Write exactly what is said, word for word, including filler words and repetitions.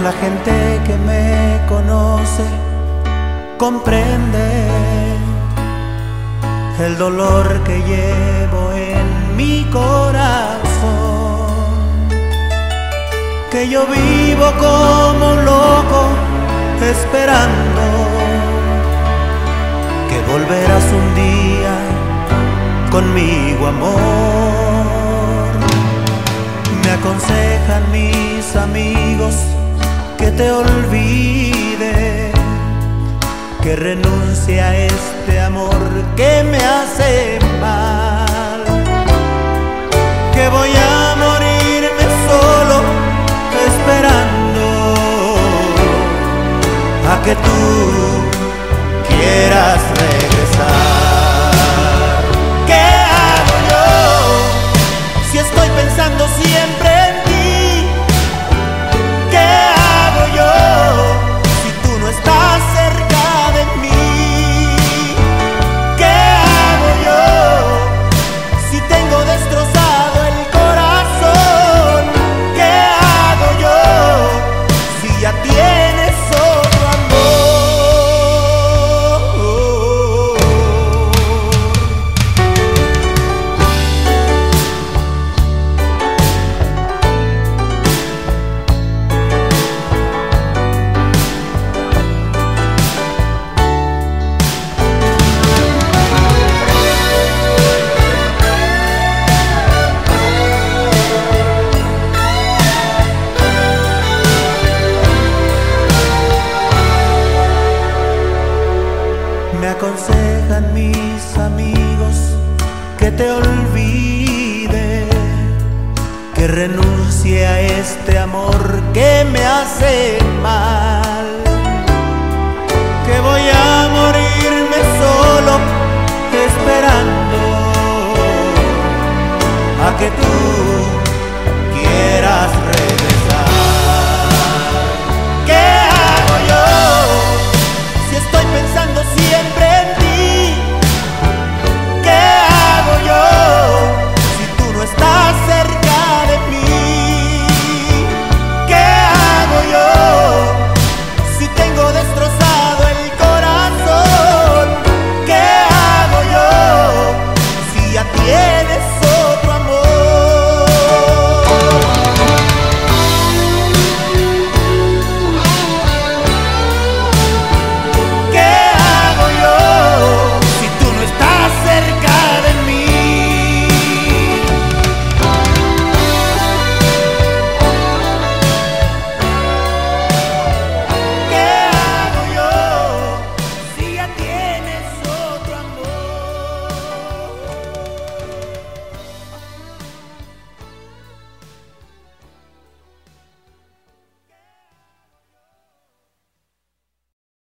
La gente que me conoce comprende el dolor que llevo en mi corazón, que yo vivo como un loco esperando que volverás un día conmigo, amor. Me aconsejan mis amigos que te olvide, que renuncie a este amor que me hace mal, que voy a morirme solo esperando a que tú quieras regresar. ¿Qué hago yo si estoy pensando siempre en ti? ¿Qué hago yo si tú no estás cerca de mí? ¿Qué hago yo si tengo destrozado el corazón? ¿Qué hago yo si ya tienes otro amor? Me aconsejan mis amigos que te olvide, que renuncie a este amor que me hace mal, que voy a morirme solo esperando a que tú